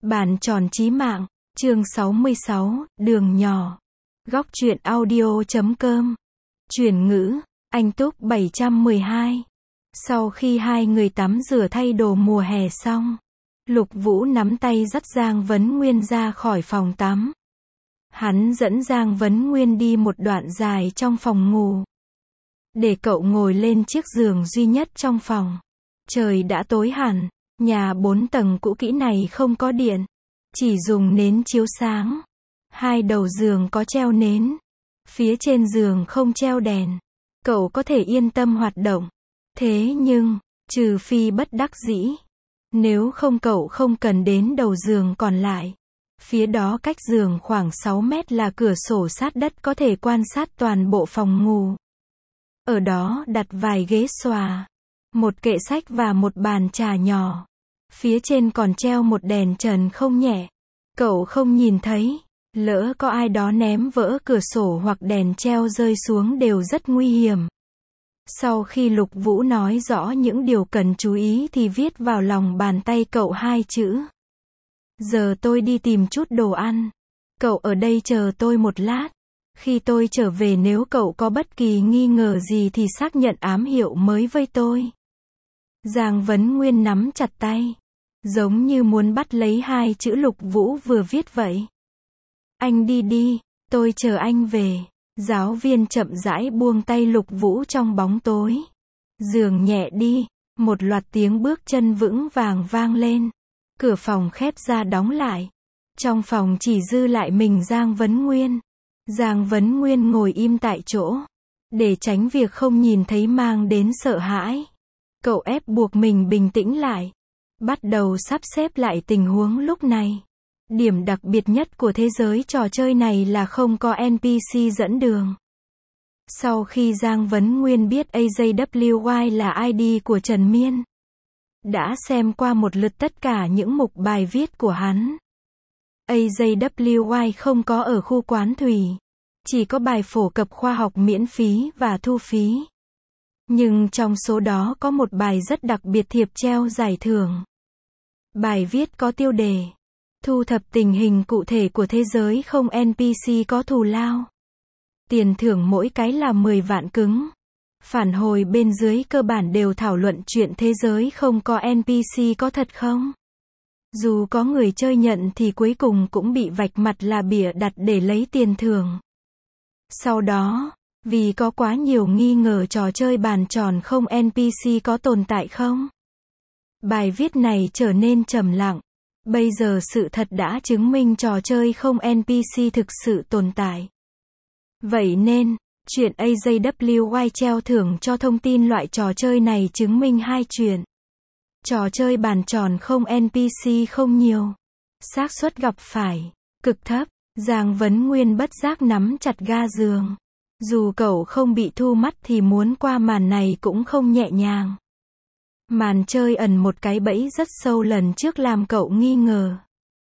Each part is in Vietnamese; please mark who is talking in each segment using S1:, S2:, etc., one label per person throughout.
S1: Bàn tròn chí mạng, chương 66, đường nhỏ. Góc truyện audio.com. Chuyển ngữ, anh Túc 712. Sau khi hai người tắm rửa thay đồ mùa hè xong, Lục Vũ nắm tay dắt Giang Vấn Nguyên ra khỏi phòng tắm. Hắn dẫn Giang Vấn Nguyên đi một đoạn dài trong phòng ngủ, để cậu ngồi lên chiếc giường duy nhất trong phòng. Trời đã tối hẳn, nhà 4 tầng cũ kỹ này không có điện, chỉ dùng nến chiếu sáng. Hai đầu giường có treo nến, phía trên giường không treo đèn. Cậu có thể yên tâm hoạt động. Thế nhưng, trừ phi bất đắc dĩ, nếu không cậu không cần đến đầu giường còn lại. Phía đó cách giường khoảng 6 mét là cửa sổ sát đất có thể quan sát toàn bộ phòng ngủ. Ở đó đặt vài ghế xòa, một kệ sách và một bàn trà nhỏ. Phía trên còn treo một đèn trần không nhẹ. Cậu không nhìn thấy, lỡ có ai đó ném vỡ cửa sổ hoặc đèn treo rơi xuống đều rất nguy hiểm. Sau khi Lục Vũ nói rõ những điều cần chú ý thì viết vào lòng bàn tay cậu 2 chữ. Giờ tôi đi tìm chút đồ ăn. Cậu ở đây chờ tôi một lát. Khi tôi trở về nếu cậu có bất kỳ nghi ngờ gì thì xác nhận ám hiệu mới với tôi. Giang Vấn Nguyên nắm chặt tay, giống như muốn bắt lấy 2 chữ Lục Vũ vừa viết vậy. Anh đi đi, tôi chờ anh về. Giáo viên chậm rãi buông tay Lục Vũ trong bóng tối. Giường nhẹ đi, một loạt tiếng bước chân vững vàng vang lên. Cửa phòng khép ra đóng lại. Trong phòng chỉ dư lại mình Giang Vấn Nguyên. Giang Vấn Nguyên ngồi im tại chỗ, để tránh việc không nhìn thấy mang đến sợ hãi. Cậu ép buộc mình bình tĩnh lại, bắt đầu sắp xếp lại tình huống lúc này. Điểm đặc biệt nhất của thế giới trò chơi này là không có NPC dẫn đường. Sau khi Giang Vấn Nguyên biết AJWY là ID của Trần Miên, đã xem qua một lượt tất cả những mục bài viết của hắn. AJWY không có ở khu quán thủy, chỉ có bài phổ cập khoa học miễn phí và thu phí. Nhưng trong số đó có một bài rất đặc biệt thiệp treo giải thưởng. Bài viết có tiêu đề: thu thập tình hình cụ thể của thế giới không NPC có thù lao. Tiền thưởng mỗi cái là 10 vạn cứng. Phản hồi bên dưới cơ bản đều thảo luận chuyện thế giới không có NPC có thật không. Dù có người chơi nhận thì cuối cùng cũng bị vạch mặt là bịa đặt để lấy tiền thưởng. Sau đó, vì có quá nhiều nghi ngờ trò chơi bàn tròn không NPC có tồn tại không, bài viết này trở nên trầm lặng. Bây giờ sự thật đã chứng minh trò chơi không NPC thực sự tồn tại. Vậy nên, chuyện AJWY treo thưởng cho thông tin loại trò chơi này chứng minh 2 chuyện. Trò chơi bàn tròn không NPC không nhiều. Xác suất gặp phải cực thấp. Giang Vấn Nguyên bất giác nắm chặt ga giường. Dù cậu không bị thu mắt thì muốn qua màn này cũng không nhẹ nhàng. Màn chơi ẩn một cái bẫy rất sâu lần trước làm cậu nghi ngờ.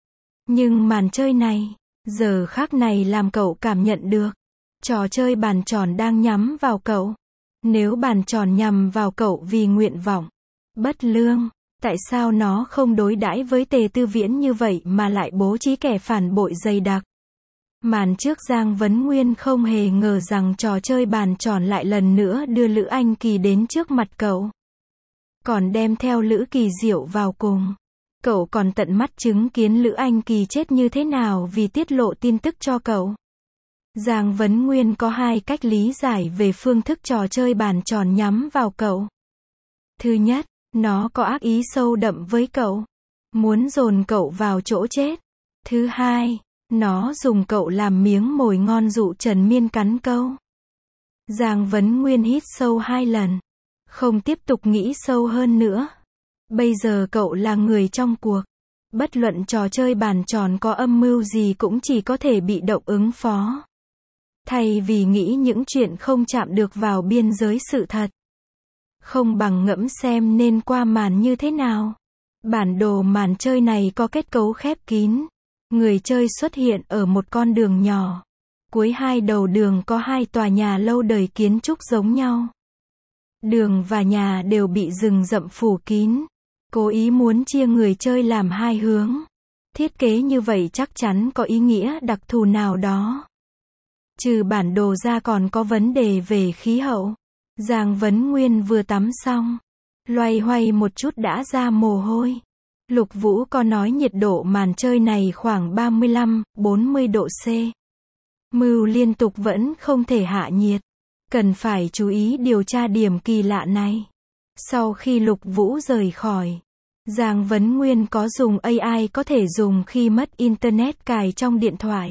S1: Nhưng màn chơi này, giờ khắc này làm cậu cảm nhận được, trò chơi bàn tròn đang nhắm vào cậu. Nếu bàn tròn nhằm vào cậu vì nguyện vọng bất lương, tại sao nó không đối đãi với Tề Tư Viễn như vậy mà lại bố trí kẻ phản bội dày đặc? Màn trước Giang Vấn Nguyên không hề ngờ rằng trò chơi bàn tròn lại lần nữa đưa Lữ Anh Kỳ đến trước mặt cậu. Còn đem theo Lữ Kỳ Diệu vào cùng. Cậu còn tận mắt chứng kiến Lữ Anh Kỳ chết như thế nào vì tiết lộ tin tức cho cậu. Giang Vấn Nguyên có 2 cách lý giải về phương thức trò chơi bàn tròn nhắm vào cậu. Thứ nhất, nó có ác ý sâu đậm với cậu, muốn dồn cậu vào chỗ chết. Thứ hai, nó dùng cậu làm miếng mồi ngon dụ Trần Miên cắn câu. Giang Vấn Nguyên hít sâu 2 lần, không tiếp tục nghĩ sâu hơn nữa. Bây giờ cậu là người trong cuộc. Bất luận trò chơi bàn tròn có âm mưu gì cũng chỉ có thể bị động ứng phó. Thay vì nghĩ những chuyện không chạm được vào biên giới sự thật, không bằng ngẫm xem nên qua màn như thế nào. Bản đồ màn chơi này có kết cấu khép kín. Người chơi xuất hiện ở một con đường nhỏ. Cuối 2 đầu đường có 2 tòa nhà lâu đời kiến trúc giống nhau. Đường và nhà đều bị rừng rậm phủ kín, cố ý muốn chia người chơi làm 2 hướng. Thiết kế như vậy chắc chắn có ý nghĩa đặc thù nào đó. Trừ bản đồ ra còn có vấn đề về khí hậu. Giang Vấn Nguyên vừa tắm xong, loay hoay một chút đã ra mồ hôi. Lục Vũ có nói nhiệt độ màn chơi này khoảng 35-40 độ C. Mưu liên tục vẫn không thể hạ nhiệt. Cần phải chú ý điều tra điểm kỳ lạ này. Sau khi Lục Vũ rời khỏi, Giang Vấn Nguyên có dùng AI có thể dùng khi mất Internet cài trong điện thoại.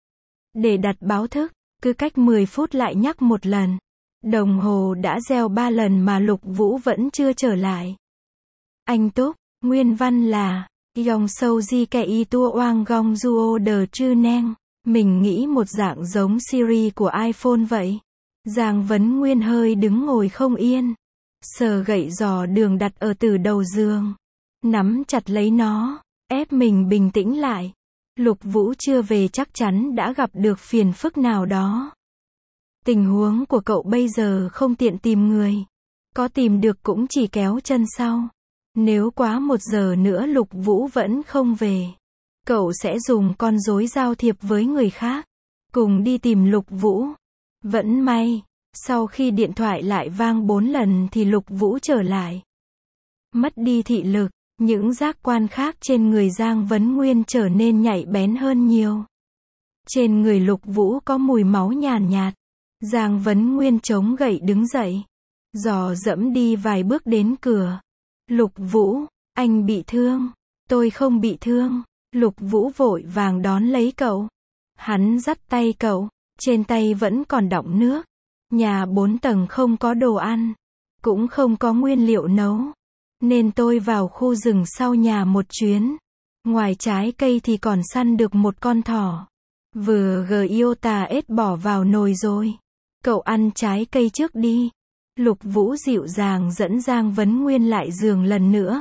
S1: Để đặt báo thức, cứ cách 10 phút lại nhắc một lần. Đồng hồ đã reo 3 lần mà Lục Vũ vẫn chưa trở lại. Anh Túc, nguyên văn là Yong Sâu Di Kẻ Y Tua Oang Gong Duo Đờ Trư Neng. Mình nghĩ một dạng giống Siri của iPhone vậy. Giang Vấn Nguyên hơi đứng ngồi không yên. Sờ gậy giò đường đặt ở từ đầu giường. Nắm chặt lấy nó, ép mình bình tĩnh lại. Lục Vũ chưa về chắc chắn đã gặp được phiền phức nào đó. Tình huống của cậu bây giờ không tiện tìm người. Có tìm được cũng chỉ kéo chân sau. Nếu quá 1 giờ nữa Lục Vũ vẫn không về, cậu sẽ dùng con rối giao thiệp với người khác, cùng đi tìm Lục Vũ. Vẫn may, sau khi điện thoại lại vang 4 lần thì Lục Vũ trở lại. Mất đi thị lực, những giác quan khác trên người Giang Vấn Nguyên trở nên nhạy bén hơn nhiều. Trên người Lục Vũ có mùi máu nhàn nhạt. Giang Vấn Nguyên chống gậy đứng dậy, dò dẫm đi vài bước đến cửa. Lục Vũ, anh bị thương. Tôi không bị thương. Lục Vũ vội vàng đón lấy cậu. Hắn dắt tay cậu, trên tay vẫn còn đọng nước. Nhà 4 tầng không có đồ ăn, cũng không có nguyên liệu nấu, nên tôi vào khu rừng sau nhà một chuyến. Ngoài trái cây thì còn săn được một con thỏ. Vừa Giota ết bỏ vào nồi rồi. Cậu ăn trái cây trước đi. Lục Vũ dịu dàng dẫn Giang Vấn Nguyên lại giường lần nữa.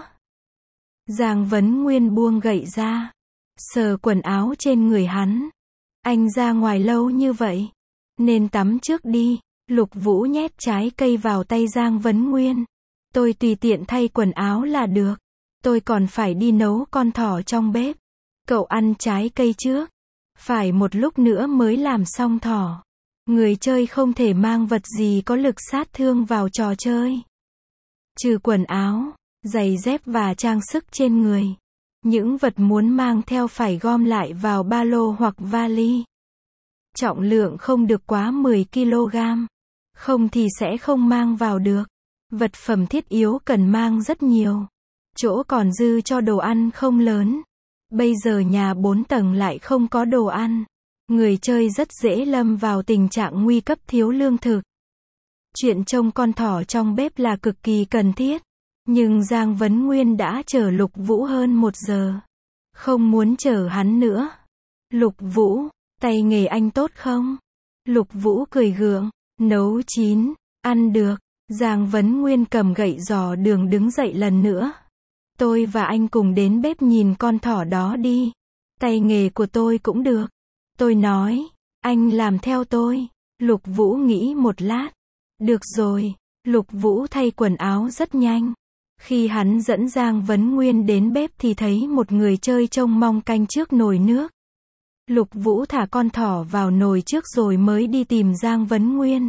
S1: Giang Vấn Nguyên buông gậy ra, sờ quần áo trên người hắn. Anh ra ngoài lâu như vậy, nên tắm trước đi. Lục Vũ nhét trái cây vào tay Giang Vấn Nguyên. Tôi tùy tiện thay quần áo là được. Tôi còn phải đi nấu con thỏ trong bếp. Cậu ăn trái cây trước. Phải một lúc nữa mới làm xong thỏ. Người chơi không thể mang vật gì có lực sát thương vào trò chơi. Trừ quần áo, giày dép và trang sức trên người. Những vật muốn mang theo phải gom lại vào ba lô hoặc vali. Trọng lượng không được quá 10 kg. Không thì sẽ không mang vào được. Vật phẩm thiết yếu cần mang rất nhiều. Chỗ còn dư cho đồ ăn không lớn. Bây giờ nhà 4 tầng lại không có đồ ăn. Người chơi rất dễ lâm vào tình trạng nguy cấp thiếu lương thực. Chuyện trông con thỏ trong bếp là cực kỳ cần thiết. Nhưng Giang Vấn Nguyên đã chờ Lục Vũ hơn 1 giờ. Không muốn chờ hắn nữa. Lục Vũ, tay nghề anh tốt không? Lục Vũ cười gượng. Nấu chín, ăn được. Giang Vấn Nguyên cầm gậy giò đường đứng dậy lần nữa. Tôi và anh cùng đến bếp nhìn con thỏ đó đi. Tay nghề của tôi cũng được. Tôi nói, anh làm theo tôi. Lục Vũ nghĩ một lát. Được rồi. Lục Vũ thay quần áo rất nhanh. Khi hắn dẫn Giang Vấn Nguyên đến bếp thì thấy một người chơi trông mong canh trước nồi nước. Lục Vũ thả con thỏ vào nồi trước rồi mới đi tìm Giang Vấn Nguyên.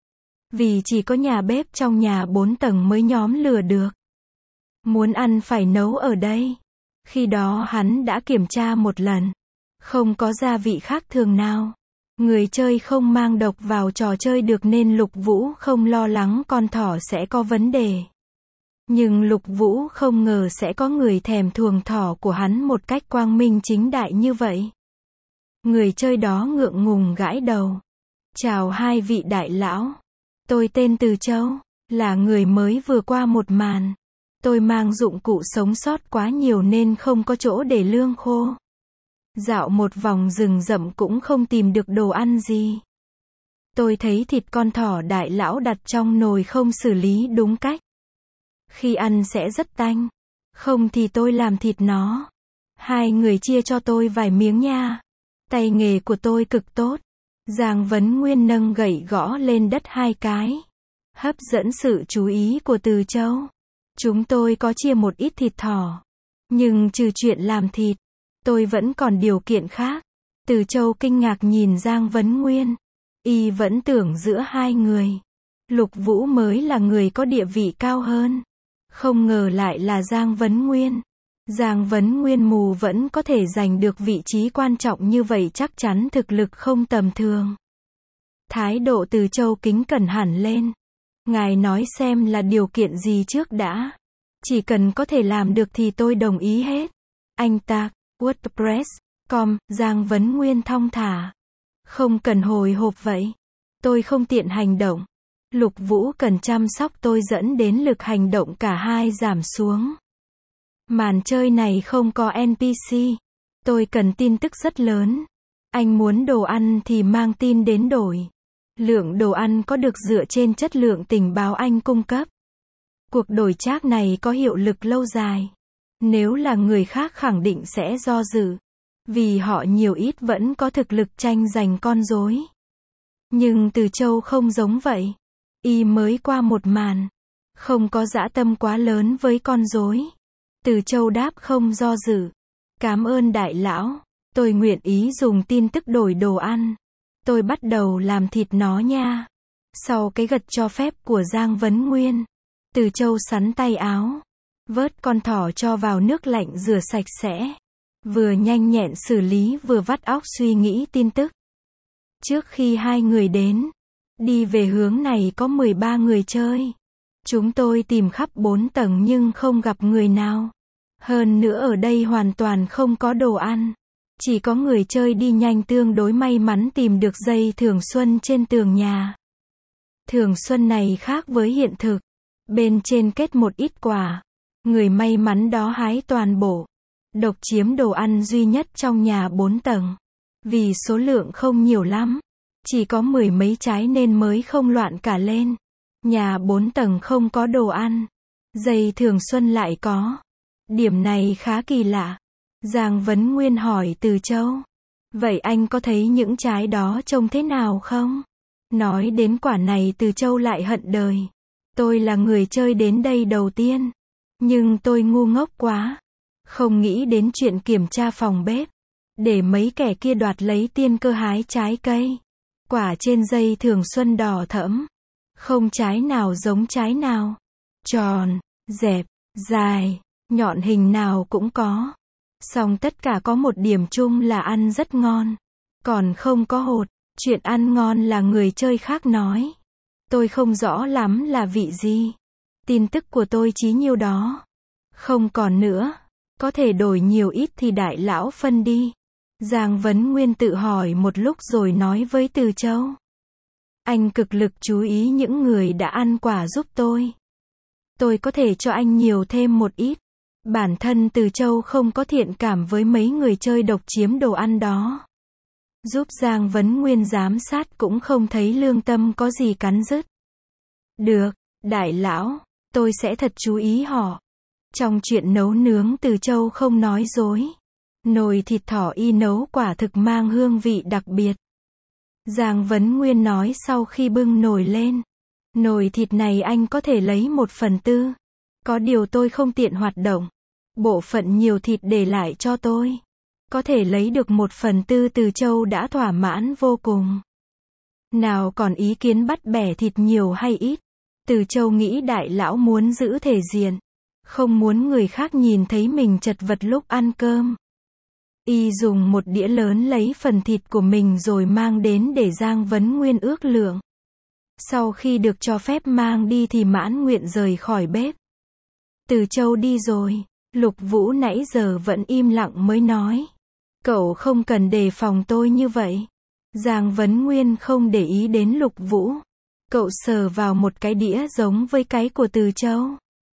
S1: Vì chỉ có nhà bếp trong nhà 4 tầng mới nhóm lửa được. Muốn ăn phải nấu ở đây. Khi đó hắn đã kiểm tra một lần. Không có gia vị khác thường nào. Người chơi không mang độc vào trò chơi được nên Lục Vũ không lo lắng con thỏ sẽ có vấn đề. Nhưng Lục Vũ không ngờ sẽ có người thèm thuồng thỏ của hắn một cách quang minh chính đại như vậy. Người chơi đó ngượng ngùng gãi đầu. Chào hai vị đại lão. Tôi tên Từ Châu, là người mới vừa qua một màn. Tôi mang dụng cụ sống sót quá nhiều nên không có chỗ để lương khô. Dạo một vòng rừng rậm cũng không tìm được đồ ăn gì. Tôi thấy thịt con thỏ đại lão đặt trong nồi không xử lý đúng cách. Khi ăn sẽ rất tanh. Không thì tôi làm thịt nó. Hai người chia cho tôi vài miếng nha. Tay nghề của tôi cực tốt. Giang Vấn Nguyên nâng gậy gõ lên đất 2 cái. Hấp dẫn sự chú ý của Từ Châu. Chúng tôi có chia một ít thịt thỏ. Nhưng trừ chuyện làm thịt, Tôi vẫn còn điều kiện khác. Từ Châu kinh ngạc nhìn Giang Vấn Nguyên. Y vẫn tưởng giữa hai người, Lục Vũ mới là người có địa vị cao hơn. Không ngờ lại là Giang Vấn Nguyên. Giang Vấn Nguyên mù vẫn có thể giành được vị trí quan trọng như vậy, chắc chắn thực lực không tầm thường. Thái độ Từ Châu kính cẩn hẳn lên. Ngài nói xem là điều kiện gì trước đã. Chỉ cần có thể làm được thì tôi đồng ý hết. Anh ta, WordPress.com, Giang Vấn Nguyên thong thả. Không cần hồi hộp vậy. Tôi không tiện hành động. Lục Vũ cần chăm sóc tôi dẫn đến lực hành động cả hai giảm xuống. Màn chơi này không có NPC. Tôi cần tin tức rất lớn. Anh muốn đồ ăn thì mang tin đến đổi. Lượng đồ ăn có được dựa trên chất lượng tình báo anh cung cấp. Cuộc đổi trác này có hiệu lực lâu dài. Nếu là người khác khẳng định sẽ do dự. Vì họ nhiều ít vẫn có thực lực tranh giành con rối. Nhưng Từ Châu không giống vậy. Y mới qua một màn. Không có dã tâm quá lớn với con rối. Từ Châu đáp không do dự. Cảm ơn đại lão. Tôi nguyện ý dùng tin tức đổi đồ ăn. Tôi bắt đầu làm thịt nó nha. Sau cái gật cho phép của Giang Vấn Nguyên, Từ Châu sắn tay áo. Vớt con thỏ cho vào nước lạnh rửa sạch sẽ. Vừa nhanh nhẹn xử lý vừa vắt óc suy nghĩ tin tức. Trước khi hai người đến, đi về hướng này có 13 người chơi. Chúng tôi tìm khắp 4 tầng nhưng không gặp người nào. Hơn nữa ở đây hoàn toàn không có đồ ăn. Chỉ có người chơi đi nhanh tương đối may mắn tìm được dây thường xuân trên tường nhà. Thường xuân này khác với hiện thực. Bên trên kết một ít quả. Người may mắn đó hái toàn bộ. Độc chiếm đồ ăn duy nhất trong nhà 4 tầng. Vì số lượng không nhiều lắm. Chỉ có 10 mấy trái nên mới không loạn cả lên. Nhà 4 tầng không có đồ ăn. Dây thường xuân lại có. Điểm này khá kỳ lạ. Giang Vấn Nguyên hỏi Từ Châu. Vậy anh có thấy những trái đó trông thế nào không? Nói đến quả này Từ Châu lại hận đời. Tôi là người chơi đến đây đầu tiên. Nhưng tôi ngu ngốc quá. Không nghĩ đến chuyện kiểm tra phòng bếp. Để mấy kẻ kia đoạt lấy tiên cơ hái trái cây. Quả trên dây thường xuân đỏ thẫm. Không trái nào giống trái nào. Tròn, dẹp, dài, nhọn hình nào cũng có. Song tất cả có một điểm chung là ăn rất ngon. Còn không có hột. Chuyện ăn ngon là người chơi khác nói. Tôi không rõ lắm là vị gì. Tin tức của tôi chỉ nhiêu đó. Không còn nữa. Có thể đổi nhiều ít thì đại lão phân đi. Giang Vấn Nguyên tự hỏi một lúc rồi nói với Từ Châu. Anh cực lực chú ý những người đã ăn quả giúp tôi. Tôi có thể cho anh nhiều thêm một ít. Bản thân Từ Châu không có thiện cảm với mấy người chơi độc chiếm đồ ăn đó. Giúp Giang Vấn Nguyên giám sát cũng không thấy lương tâm có gì cắn rứt. Được, đại lão, tôi sẽ thật chú ý họ. Trong chuyện nấu nướng Từ Châu không nói dối. Nồi thịt thỏ y nấu quả thực mang hương vị đặc biệt. Giang Vấn Nguyên nói sau khi bưng nồi lên. Nồi thịt này anh có thể lấy 1/4. Có điều tôi không tiện hoạt động. Bộ phận nhiều thịt để lại cho tôi. Có thể lấy được 1/4 Từ Châu đã thỏa mãn vô cùng. Nào còn ý kiến bắt bẻ thịt nhiều hay ít. Từ Châu nghĩ đại lão muốn giữ thể diện. Không muốn người khác nhìn thấy mình chật vật lúc ăn cơm. Y dùng một đĩa lớn lấy phần thịt của mình rồi mang đến để Giang Vấn Nguyên ước lượng. Sau khi được cho phép mang đi thì mãn nguyện rời khỏi bếp. Từ Châu đi rồi. Lục Vũ nãy giờ vẫn im lặng mới nói. Cậu không cần đề phòng tôi như vậy. Giang Vấn Nguyên không để ý đến Lục Vũ. Cậu sờ vào một cái đĩa giống với cái của Từ Châu.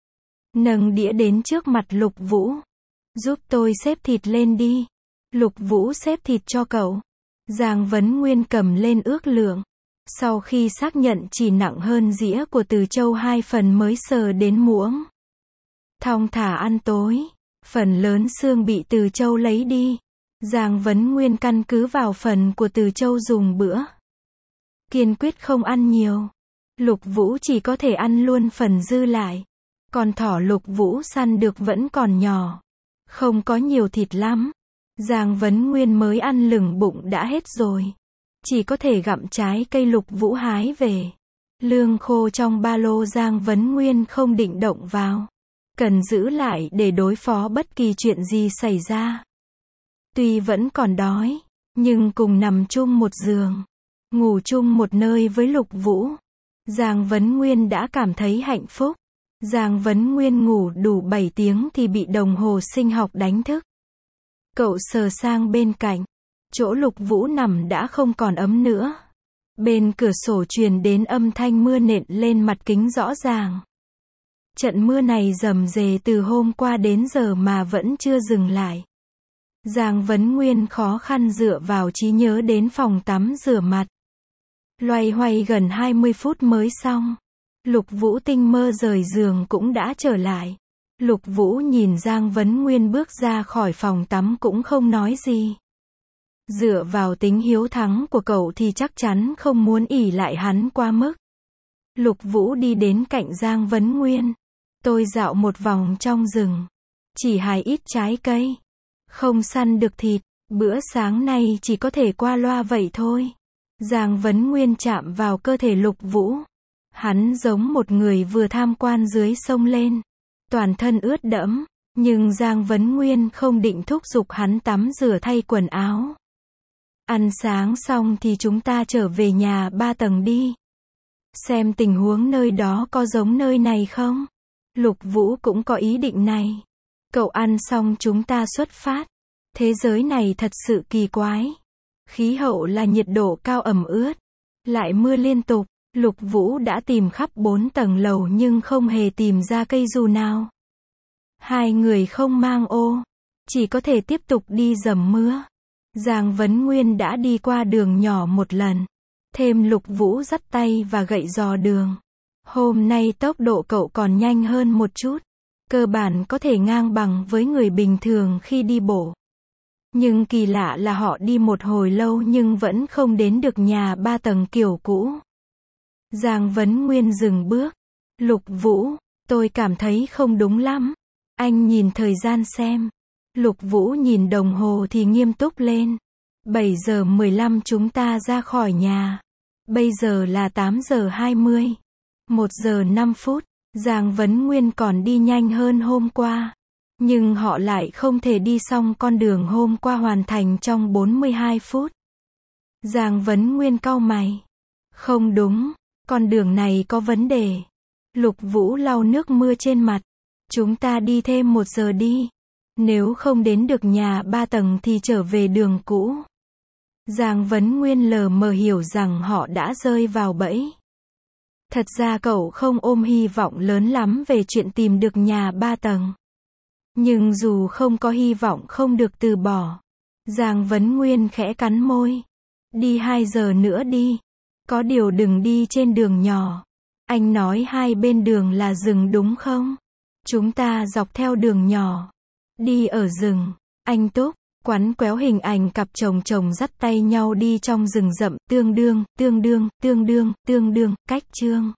S1: Nâng đĩa đến trước mặt Lục Vũ. Giúp tôi xếp thịt lên đi. Lục Vũ xếp thịt cho cậu. Giang Vấn Nguyên cầm lên ước lượng. Sau khi xác nhận chỉ nặng hơn dĩa của Từ Châu 2 phần mới sờ đến muỗng. Thong thả ăn tối. Phần lớn xương bị Từ Châu lấy đi. Giang Vấn Nguyên căn cứ vào phần của Từ Châu dùng bữa. Kiên quyết không ăn nhiều. Lục Vũ chỉ có thể ăn luôn phần dư lại. Con thỏ Lục Vũ săn được vẫn còn nhỏ. Không có nhiều thịt lắm. Giang Vấn Nguyên mới ăn lửng bụng đã hết rồi. Chỉ có thể gặm trái cây Lục Vũ hái về. Lương khô trong ba lô Giang Vấn Nguyên không định động vào. Cần giữ lại để đối phó bất kỳ chuyện gì xảy ra. Tuy vẫn còn đói, nhưng cùng nằm chung một giường, ngủ chung một nơi với Lục Vũ, Giang Vấn Nguyên đã cảm thấy hạnh phúc. Giang Vấn Nguyên ngủ đủ 7 tiếng thì bị đồng hồ sinh học đánh thức. Cậu sờ sang bên cạnh, chỗ Lục Vũ nằm đã không còn ấm nữa. Bên cửa sổ truyền đến âm thanh mưa nện lên mặt kính rõ ràng. Trận mưa này rầm rề từ hôm qua đến giờ mà vẫn chưa dừng lại. Giang Vấn Nguyên khó khăn dựa vào trí nhớ đến phòng tắm rửa mặt. Loay hoay gần 20 phút mới xong. Lục Vũ tinh mơ rời giường cũng đã trở lại. Lục Vũ nhìn Giang Vấn Nguyên bước ra khỏi phòng tắm cũng không nói gì. Dựa vào tính hiếu thắng của cậu thì chắc chắn không muốn ỷ lại hắn quá mức. Lục Vũ đi đến cạnh Giang Vấn Nguyên. Tôi dạo một vòng trong rừng. Chỉ hái ít trái cây. Không săn được thịt. Bữa sáng nay chỉ có thể qua loa vậy thôi. Giang Vấn Nguyên chạm vào cơ thể Lục Vũ. Hắn giống một người vừa tham quan dưới sông lên. Toàn thân ướt đẫm. Nhưng Giang Vấn Nguyên không định thúc giục hắn tắm rửa thay quần áo. Ăn sáng xong thì chúng ta trở về nhà 3 tầng đi. Xem tình huống nơi đó có giống nơi này không? Lục Vũ cũng có ý định này. Cậu ăn xong chúng ta xuất phát. Thế giới này thật sự kỳ quái. Khí hậu là nhiệt độ cao ẩm ướt. Lại mưa liên tục. Lục Vũ đã tìm khắp 4 tầng lầu nhưng không hề tìm ra cây dù nào. Hai người không mang ô. Chỉ có thể tiếp tục đi dầm mưa. Giang Vấn Nguyên đã đi qua đường nhỏ một lần. Thêm Lục Vũ dắt tay và gậy dò đường. Hôm nay tốc độ cậu còn nhanh hơn một chút. Cơ bản có thể ngang bằng với người bình thường khi đi bộ. Nhưng kỳ lạ là họ đi một hồi lâu nhưng vẫn không đến được nhà 3 tầng kiểu cũ. Giang Vấn Nguyên dừng bước. Lục Vũ, tôi cảm thấy không đúng lắm. Anh nhìn thời gian xem. Lục Vũ nhìn đồng hồ thì nghiêm túc lên. 7 giờ 15 chúng ta ra khỏi nhà. Bây giờ là 8 giờ 20. 1 giờ 5 phút. Giang Vấn Nguyên còn đi nhanh hơn hôm qua. Nhưng họ lại không thể đi xong con đường hôm qua hoàn thành trong 42 phút. Giang Vấn Nguyên cau mày. Không đúng, con đường này có vấn đề. Lục Vũ lau nước mưa trên mặt. Chúng ta đi thêm 1 giờ đi. Nếu không đến được nhà 3 tầng thì trở về đường cũ. Giang Vấn Nguyên lờ mờ hiểu rằng họ đã rơi vào bẫy. Thật ra cậu không ôm hy vọng lớn lắm về chuyện tìm được nhà 3 tầng. Nhưng dù không có hy vọng không được từ bỏ. Giang Vấn Nguyên khẽ cắn môi. Đi 2 giờ nữa đi. Có điều đừng đi trên đường nhỏ. Anh nói hai bên đường là rừng đúng không? Chúng ta dọc theo đường nhỏ. Đi ở rừng. Anh Túc, quắn quéo hình ảnh cặp chồng chồng dắt tay nhau đi trong rừng rậm, tương đương, cách chương.